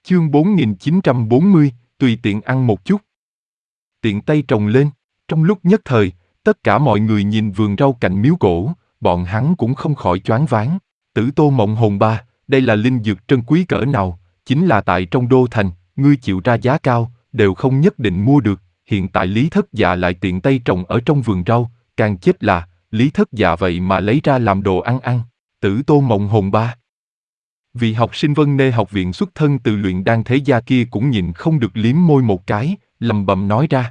Chương 4940, tùy tiện ăn một chút. Tiện tay trồng lên, trong lúc nhất thời, tất cả mọi người nhìn vườn rau cạnh miếu cổ, bọn hắn cũng không khỏi choáng váng. Tử Tô Mộng Hồn Ba, đây là linh dược trân quý cỡ nào, chính là tại trong đô thành, ngươi chịu ra giá cao, đều không nhất định mua được, hiện tại Lý Thất Dạ lại tiện tay trồng ở trong vườn rau, càng chết là, Lý Thất Dạ vậy mà lấy ra làm đồ ăn. Tử Tô Mộng Hồn Ba. Vị học sinh Vân Nê học viện xuất thân từ luyện đan thế gia kia cũng nhìn không được liếm môi một cái, lầm bầm nói ra.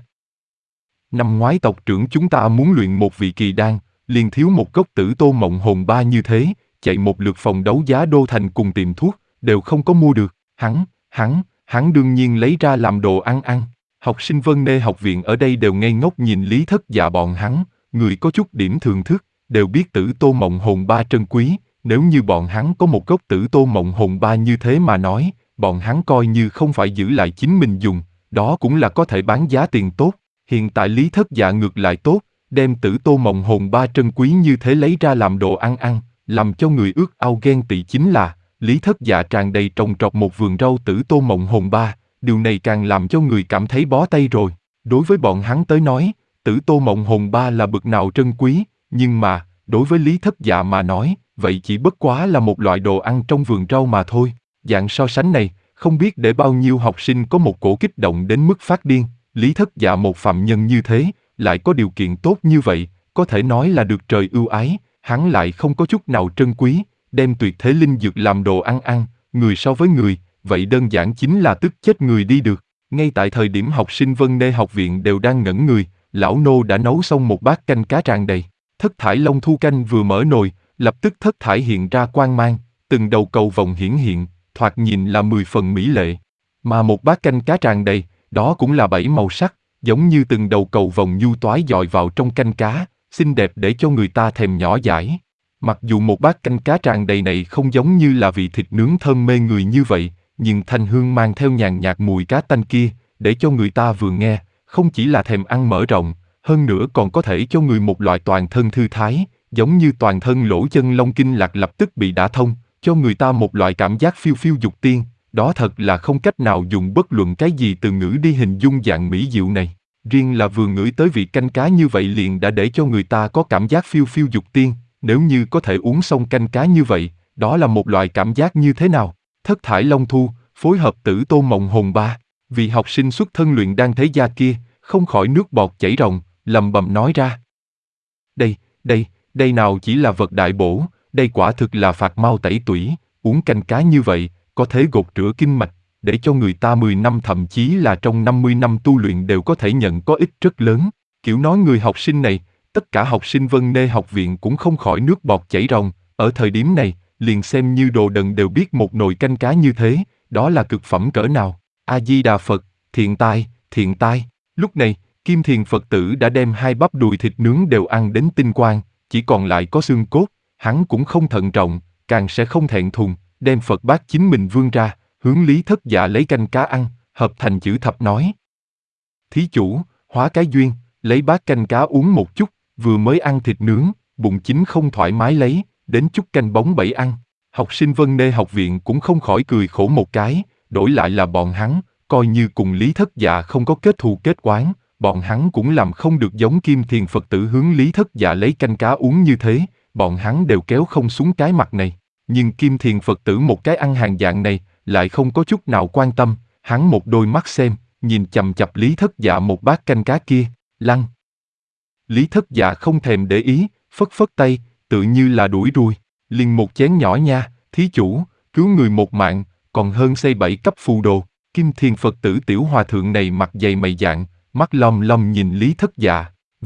Năm ngoái tộc trưởng chúng ta muốn luyện một vị kỳ đan, liền thiếu một gốc Tử Tô Mộng Hồn Ba như thế, chạy một lượt phòng đấu giá đô thành cùng tiệm thuốc, đều không có mua được. Hắn đương nhiên lấy ra làm đồ ăn. Học sinh Vân Nê học viện ở đây đều ngây ngốc nhìn Lý Thất Dạ bọn hắn, người có chút điểm thường thức, đều biết Tử Tô Mộng Hồn Ba trân quý. Nếu như bọn hắn có một gốc Tử Tô Mộng Hồn Ba như thế mà nói, bọn hắn coi như không phải giữ lại chính mình dùng, đó cũng là có thể bán giá tiền tốt. Hiện tại Lý Thất Dạ ngược lại tốt, đem Tử Tô Mộng Hồn Ba trân quý như thế lấy ra làm đồ ăn, làm cho người ước ao ghen tị chính là, Lý Thất Dạ tràn đầy trồng trọt một vườn rau Tử Tô Mộng Hồn Ba, điều này càng làm cho người cảm thấy bó tay rồi. Đối với bọn hắn tới nói, Tử Tô Mộng Hồn Ba là bực nào trân quý, nhưng mà, đối với Lý Thất Dạ mà nói, vậy chỉ bất quá là một loại đồ ăn trong vườn rau mà thôi. Dạng so sánh này, không biết để bao nhiêu học sinh có một cổ kích động đến mức phát điên. Lý Thất Dạ một phạm nhân như thế, lại có điều kiện tốt như vậy, có thể nói là được trời ưu ái, hắn lại không có chút nào trân quý, đem tuyệt thế linh dược làm đồ ăn, người so với người, vậy đơn giản chính là tức chết người đi được. Ngay tại thời điểm học sinh Vân Nê học viện đều đang ngẩn người, lão nô đã nấu xong một bát canh cá tràn đầy. Thất thải long thu canh vừa mở nồi, lập tức thất thải hiện ra quang mang, từng đầu cầu vồng hiển hiện, thoạt nhìn là 10 phần mỹ lệ. Mà một bát canh cá tràn đầy, đó cũng là 7 màu sắc, giống như từng đầu cầu vồng nhu toái dọi vào trong canh cá, xinh đẹp để cho người ta thèm nhỏ dãi. Mặc dù một bát canh cá tràn đầy này không giống như là vị thịt nướng thơm mê người như vậy, nhưng thanh hương mang theo nhàn nhạt mùi cá tanh kia, để cho người ta vừa nghe, không chỉ là thèm ăn mở rộng, hơn nữa còn có thể cho người một loại toàn thân thư thái, giống như toàn thân lỗ chân lông kinh lạc lập tức bị đả thông, cho người ta một loại cảm giác phiêu phiêu dục tiên, đó thật là không cách nào dùng bất luận cái gì từ ngữ đi hình dung dạng mỹ diệu này. Riêng là vừa ngửi tới vị canh cá như vậy liền đã để cho người ta có cảm giác phiêu phiêu dục tiên, nếu như có thể uống xong canh cá như vậy, đó là một loại cảm giác như thế nào? Thất thải long thu, phối hợp Tử Tô Mộng Hồn Ba, vì học sinh xuất thân luyện đan thế gia kia, không khỏi nước bọt chảy ròng, lầm bầm nói ra. Đây nào chỉ là vật đại bổ, đây quả thực là phạt mau tẩy tủy, uống canh cá như vậy, có thể gột rửa kinh mạch, để cho người ta 10 năm thậm chí là trong 50 năm tu luyện đều có thể nhận có ích rất lớn. Kiểu nói người học sinh này, tất cả học sinh Vân Nê học viện cũng không khỏi nước bọt chảy ròng, ở thời điểm này, liền xem như đồ đần đều biết một nồi canh cá như thế, đó là cực phẩm cỡ nào. A-di-đà Phật, thiện tai. Lúc này, Kim Thiền Phật tử đã đem 2 bắp đùi thịt nướng đều ăn đến tinh quang, chỉ còn lại có xương cốt, hắn cũng không thận trọng, càng sẽ không thẹn thùng, đem Phật bát chính mình vươn ra, hướng Lý Thất Dạ lấy canh cá ăn, hợp thành chữ thập nói. Thí chủ, hóa cái duyên, lấy bát canh cá uống một chút, vừa mới ăn thịt nướng, bụng chính không thoải mái lấy, đến chút canh bóng bẩy ăn. Học sinh Vân Nê học viện cũng không khỏi cười khổ một cái, đổi lại là bọn hắn, coi như cùng Lý Thất Dạ không có kết thù kết oán, bọn hắn cũng làm không được giống Kim Thiền Phật tử hướng Lý Thất Dạ lấy canh cá uống như thế, bọn hắn đều kéo không xuống cái mặt này. Nhưng Kim Thiền Phật tử một cái ăn hàng dạng này, lại không có chút nào quan tâm, hắn một đôi mắt xem, nhìn chằm chặp Lý Thất Dạ một bát canh cá kia, lăng. Lý Thất Dạ không thèm để ý, phất phất tay, tự như là đuổi ruồi, liền một chén nhỏ nha, thí chủ, cứu người một mạng, còn hơn xây 7 cấp phù đồ. Kim Thiền Phật tử tiểu hòa thượng này mặt dày mày dạn, mắt lom lom nhìn Lý Thất Dạ,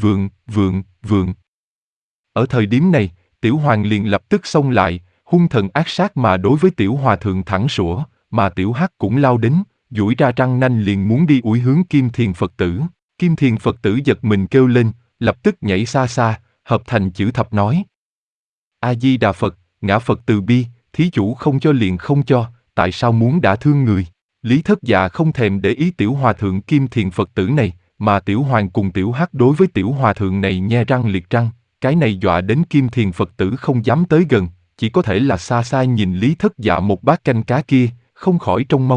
vượng. Ở thời điểm này, tiểu hoàng liền lập tức xông lại, hung thần ác sát mà đối với tiểu hòa thượng thẳng sủa, mà tiểu hắc cũng lao đến, duỗi ra răng nanh liền muốn đi ủi hướng Kim Thiền Phật tử. Kim Thiền Phật tử giật mình kêu lên, lập tức nhảy xa xa, hợp thành chữ thập nói. A-di-đà Phật, ngã Phật từ bi, thí chủ không cho liền không cho, tại sao muốn đả thương người? Lý Thất Dạ không thèm để ý tiểu hòa thượng Kim Thiền Phật tử này, mà tiểu hoàng cùng tiểu hắc đối với tiểu hòa thượng này nhe răng liệt răng, cái này dọa đến Kim Thiền Phật tử không dám tới gần, chỉ có thể là xa xa nhìn Lý Thất Dạ một bát canh cá kia, không khỏi trông mong.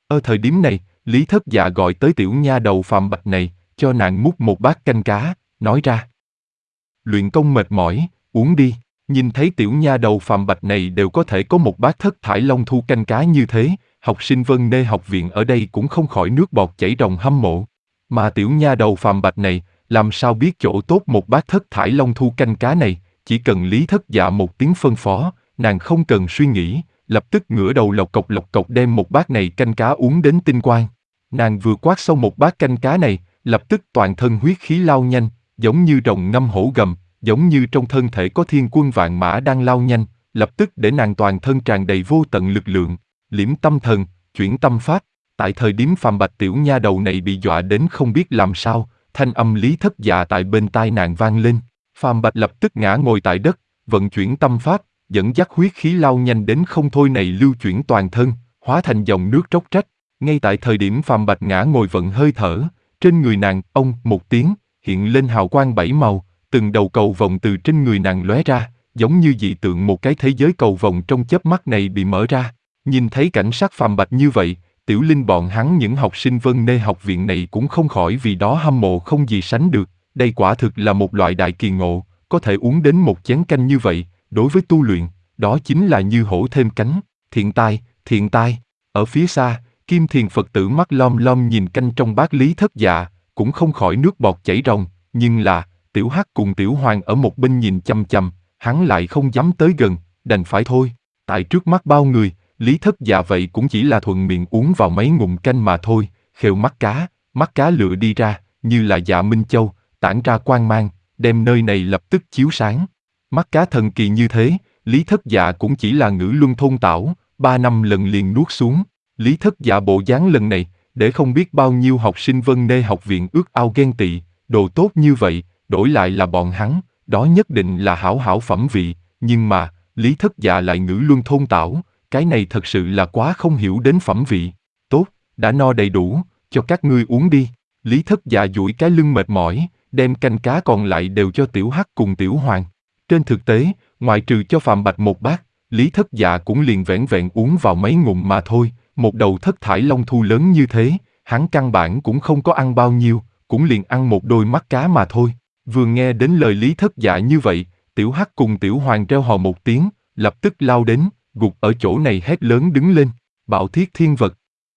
Ở thời điểm này, Lý Thất Dạ gọi tới tiểu nha đầu phàm bạch này, cho nàng múc một bát canh cá, nói ra. Luyện công mệt mỏi, uống đi. Nhìn thấy tiểu nha đầu phàm bạch này đều có thể có một bát thất thải long thu canh cá như thế, học sinh Vân Nê học viện ở đây cũng không khỏi nước bọt chảy ròng hâm mộ. Mà tiểu nha đầu phàm bạch này, làm sao biết chỗ tốt một bát thất thải long thu canh cá này, chỉ cần Lý Thất Dạ một tiếng phân phó, nàng không cần suy nghĩ, lập tức ngửa đầu lộc cộc đem một bát này canh cá uống đến tinh quang. Nàng vừa quát xong một bát canh cá này, lập tức toàn thân huyết khí lao nhanh, giống như rồng ngâm hổ gầm, giống như trong thân thể có thiên quân vạn mã đang lao nhanh, lập tức để nàng toàn thân tràn đầy vô tận lực lượng, liễm tâm thần, chuyển tâm pháp. Tại thời điểm phàm bạch tiểu nha đầu này bị dọa đến không biết làm sao, thanh âm Lý Thất Dạ tại bên tai nàng vang lên. Phàm bạch lập tức ngã ngồi tại đất, vận chuyển tâm pháp, dẫn dắt huyết khí lao nhanh đến không thôi này lưu chuyển toàn thân, hóa thành dòng nước róc rách. Ngay tại thời điểm phàm bạch ngã ngồi vận hơi thở, trên người nàng, ông, một tiếng, hiện lên hào quang bảy màu, từng đầu cầu vồng từ trên người nàng lóe ra, giống như dị tượng một cái thế giới cầu vồng trong chớp mắt này bị mở ra. Nhìn thấy cảnh sắc phàm bạch như vậy, Tiểu Linh bọn hắn những học sinh Vân Nê học viện này cũng không khỏi vì đó hâm mộ không gì sánh được. Đây quả thực là một loại đại kỳ ngộ, có thể uống đến một chén canh như vậy, đối với tu luyện, đó chính là như hổ thêm cánh. Thiện tai, thiện tai. Ở phía xa, Kim Thiền Phật tử mắt lom lom nhìn canh trong bát Lý Thất Dạ, cũng không khỏi nước bọt chảy ròng, nhưng là, Tiểu Hắc cùng Tiểu Hoàng ở một bên nhìn chằm chằm, hắn lại không dám tới gần, đành phải thôi. Tại trước mắt bao người, Lý Thất Dạ vậy cũng chỉ là thuận miệng uống vào mấy ngụm canh mà thôi, khều mắt cá lựa đi ra, như là dạ Minh Châu, tản ra quang mang, đem nơi này lập tức chiếu sáng. Mắt cá thần kỳ như thế, Lý Thất Dạ cũng chỉ là ngữ luân thôn tảo, 3 năm lần liền nuốt xuống. Lý Thất Dạ bộ dáng lần này, để không biết bao nhiêu học sinh Vân Nê học viện ước ao ghen tị, đồ tốt như vậy, đổi lại là bọn hắn, đó nhất định là hảo hảo phẩm vị, nhưng mà, Lý Thất Dạ lại ngữ luân thôn tảo, cái này thật sự là quá không hiểu đến phẩm vị. Tốt, đã no đầy đủ, cho các ngươi uống đi. Lý Thất Dạ duỗi cái lưng mệt mỏi, đem canh cá còn lại đều cho Tiểu Hắc cùng Tiểu Hoàng. Trên thực tế, ngoại trừ cho Phạm Bạch một bát, Lý Thất Dạ cũng liền vẻn vẹn uống vào mấy ngụm mà thôi, một đầu thất thải long thu lớn như thế, hắn căn bản cũng không có ăn bao nhiêu, cũng liền ăn một đôi mắt cá mà thôi. Vừa nghe đến lời Lý Thất Dạ như vậy, Tiểu Hắc cùng Tiểu Hoàng reo hò một tiếng, lập tức lao đến, gục ở chỗ này hét lớn đứng lên, Bạo Thiết Thiên Vật.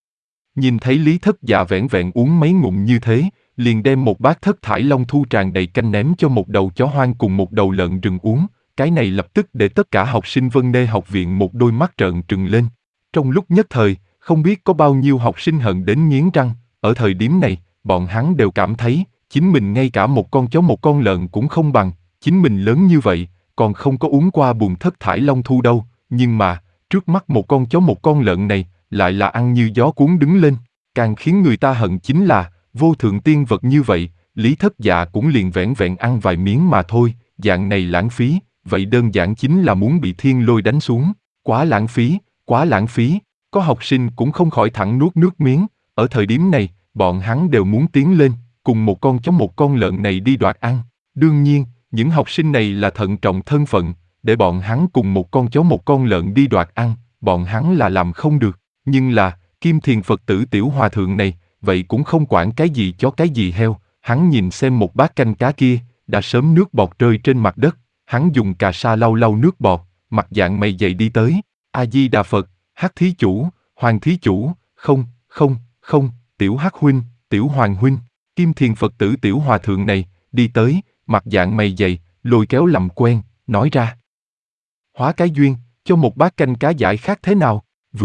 Nhìn thấy Lý Thất Dạ vẻn vẹn uống mấy ngụm như thế, liền đem một bát thất thải long thu tràn đầy canh ném cho một đầu chó hoang cùng một đầu lợn rừng uống, cái này lập tức để tất cả học sinh Vân Nê học viện một đôi mắt trợn trừng lên. Trong lúc nhất thời, không biết có bao nhiêu học sinh hận đến nghiến răng, ở thời điểm này, bọn hắn đều cảm thấy, chính mình ngay cả một con chó một con lợn cũng không bằng, chính mình lớn như vậy, còn không có uống qua bùn thất thải long thu đâu, nhưng mà, trước mắt một con chó một con lợn này, lại là ăn như gió cuốn đứng lên, càng khiến người ta hận chính là, vô thượng tiên vật như vậy, Lý Thất Dạ cũng liền vẻn vẹn ăn vài miếng mà thôi, dạng này lãng phí, vậy đơn giản chính là muốn bị thiên lôi đánh xuống, quá lãng phí, quá lãng phí, có học sinh cũng không khỏi thẳng nuốt nước miếng, ở thời điểm này, bọn hắn đều muốn tiến lên, cùng một con chó một con lợn này đi đoạt ăn, đương nhiên, những học sinh này là thận trọng thân phận, để bọn hắn cùng một con chó một con lợn đi đoạt ăn, bọn hắn là làm không được, nhưng là, Kim Thiền Phật tử Tiểu Hòa Thượng này, vậy cũng không quản cái gì chó cái gì heo, hắn nhìn xem một bát canh cá kia, đã sớm nước bọt rơi trên mặt đất, hắn dùng cà sa lau lau nước bọt, mặt dạng mày dày đi tới, A-di-đà Phật, Hắc thí chủ, Hoàng thí chủ, không, Tiểu Hắc huynh, Tiểu Hoàng huynh, Kim Thiền Phật tử Tiểu Hòa Thượng này, đi tới, mặt dạng mày dày, lôi kéo làm quen, nói ra. Hóa cái duyên, cho một bát canh cá giải khác thế nào,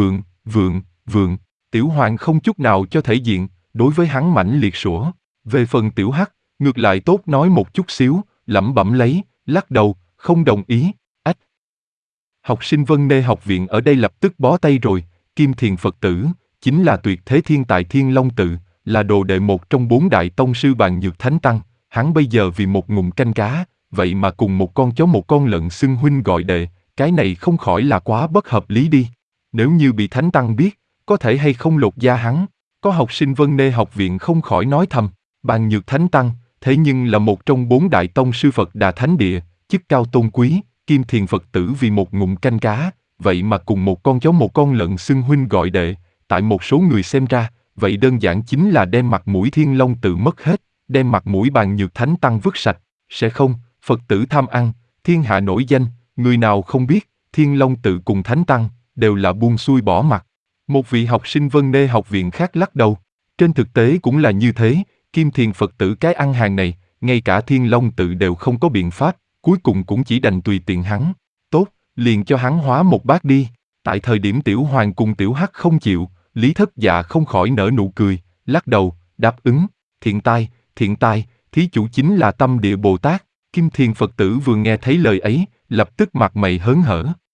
vượng, Tiểu Hoàng không chút nào cho thể diện, đối với hắn mãnh liệt sủa. Về phần Tiểu Hắc, ngược lại tốt nói một chút xíu, lẩm bẩm lấy, lắc đầu, không đồng ý, ách. Học sinh Vân Nê học viện ở đây lập tức bó tay rồi, Kim Thiền Phật tử, chính là tuyệt thế thiên tài Thiên Long Tự, là đồ đệ một trong 4 đại tông sư Bàn Nhược Thánh Tăng, hắn bây giờ vì một ngụm canh cá, vậy mà cùng một con chó một con lợn xưng huynh gọi đệ, cái này không khỏi là quá bất hợp lý đi. Nếu như bị Thánh Tăng biết, có thể hay không lột da hắn, có học sinh Vân Nê học viện không khỏi nói thầm, Bàn Nhược Thánh Tăng, thế nhưng là một trong 4 đại tông sư Phật Đà Thánh Địa, chức cao tôn quý, Kim Thiền Phật tử vì một ngụm canh cá, vậy mà cùng một con chó một con lợn xưng huynh gọi đệ, Tại một số người xem ra, vậy đơn giản chính là đem mặt mũi Thiên Long Tự mất hết, đem mặt mũi Bàn Nhược Thánh Tăng vứt sạch. Sẽ không, Phật tử tham ăn, thiên hạ nổi danh, người nào không biết, Thiên Long Tự cùng Thánh Tăng, đều là buông xuôi bỏ mặt. Một vị học sinh Vân Nê học viện khác lắc đầu. Trên thực tế cũng là như thế, Kim Thiền Phật tử cái ăn hàng này, ngay cả Thiên Long Tự đều không có biện pháp, cuối cùng cũng chỉ đành tùy tiện hắn. Tốt, liền cho hắn hóa một bát đi. Tại thời điểm Tiểu Hoàng cùng Tiểu Hắc không chịu, Lý Thất Dạ không khỏi nở nụ cười, lắc đầu, đáp ứng. Thiện tai, thí chủ chính là Tâm Địa Bồ Tát. Kim Thiền Phật tử vừa nghe thấy lời ấy, lập tức mặt mày hớn hở.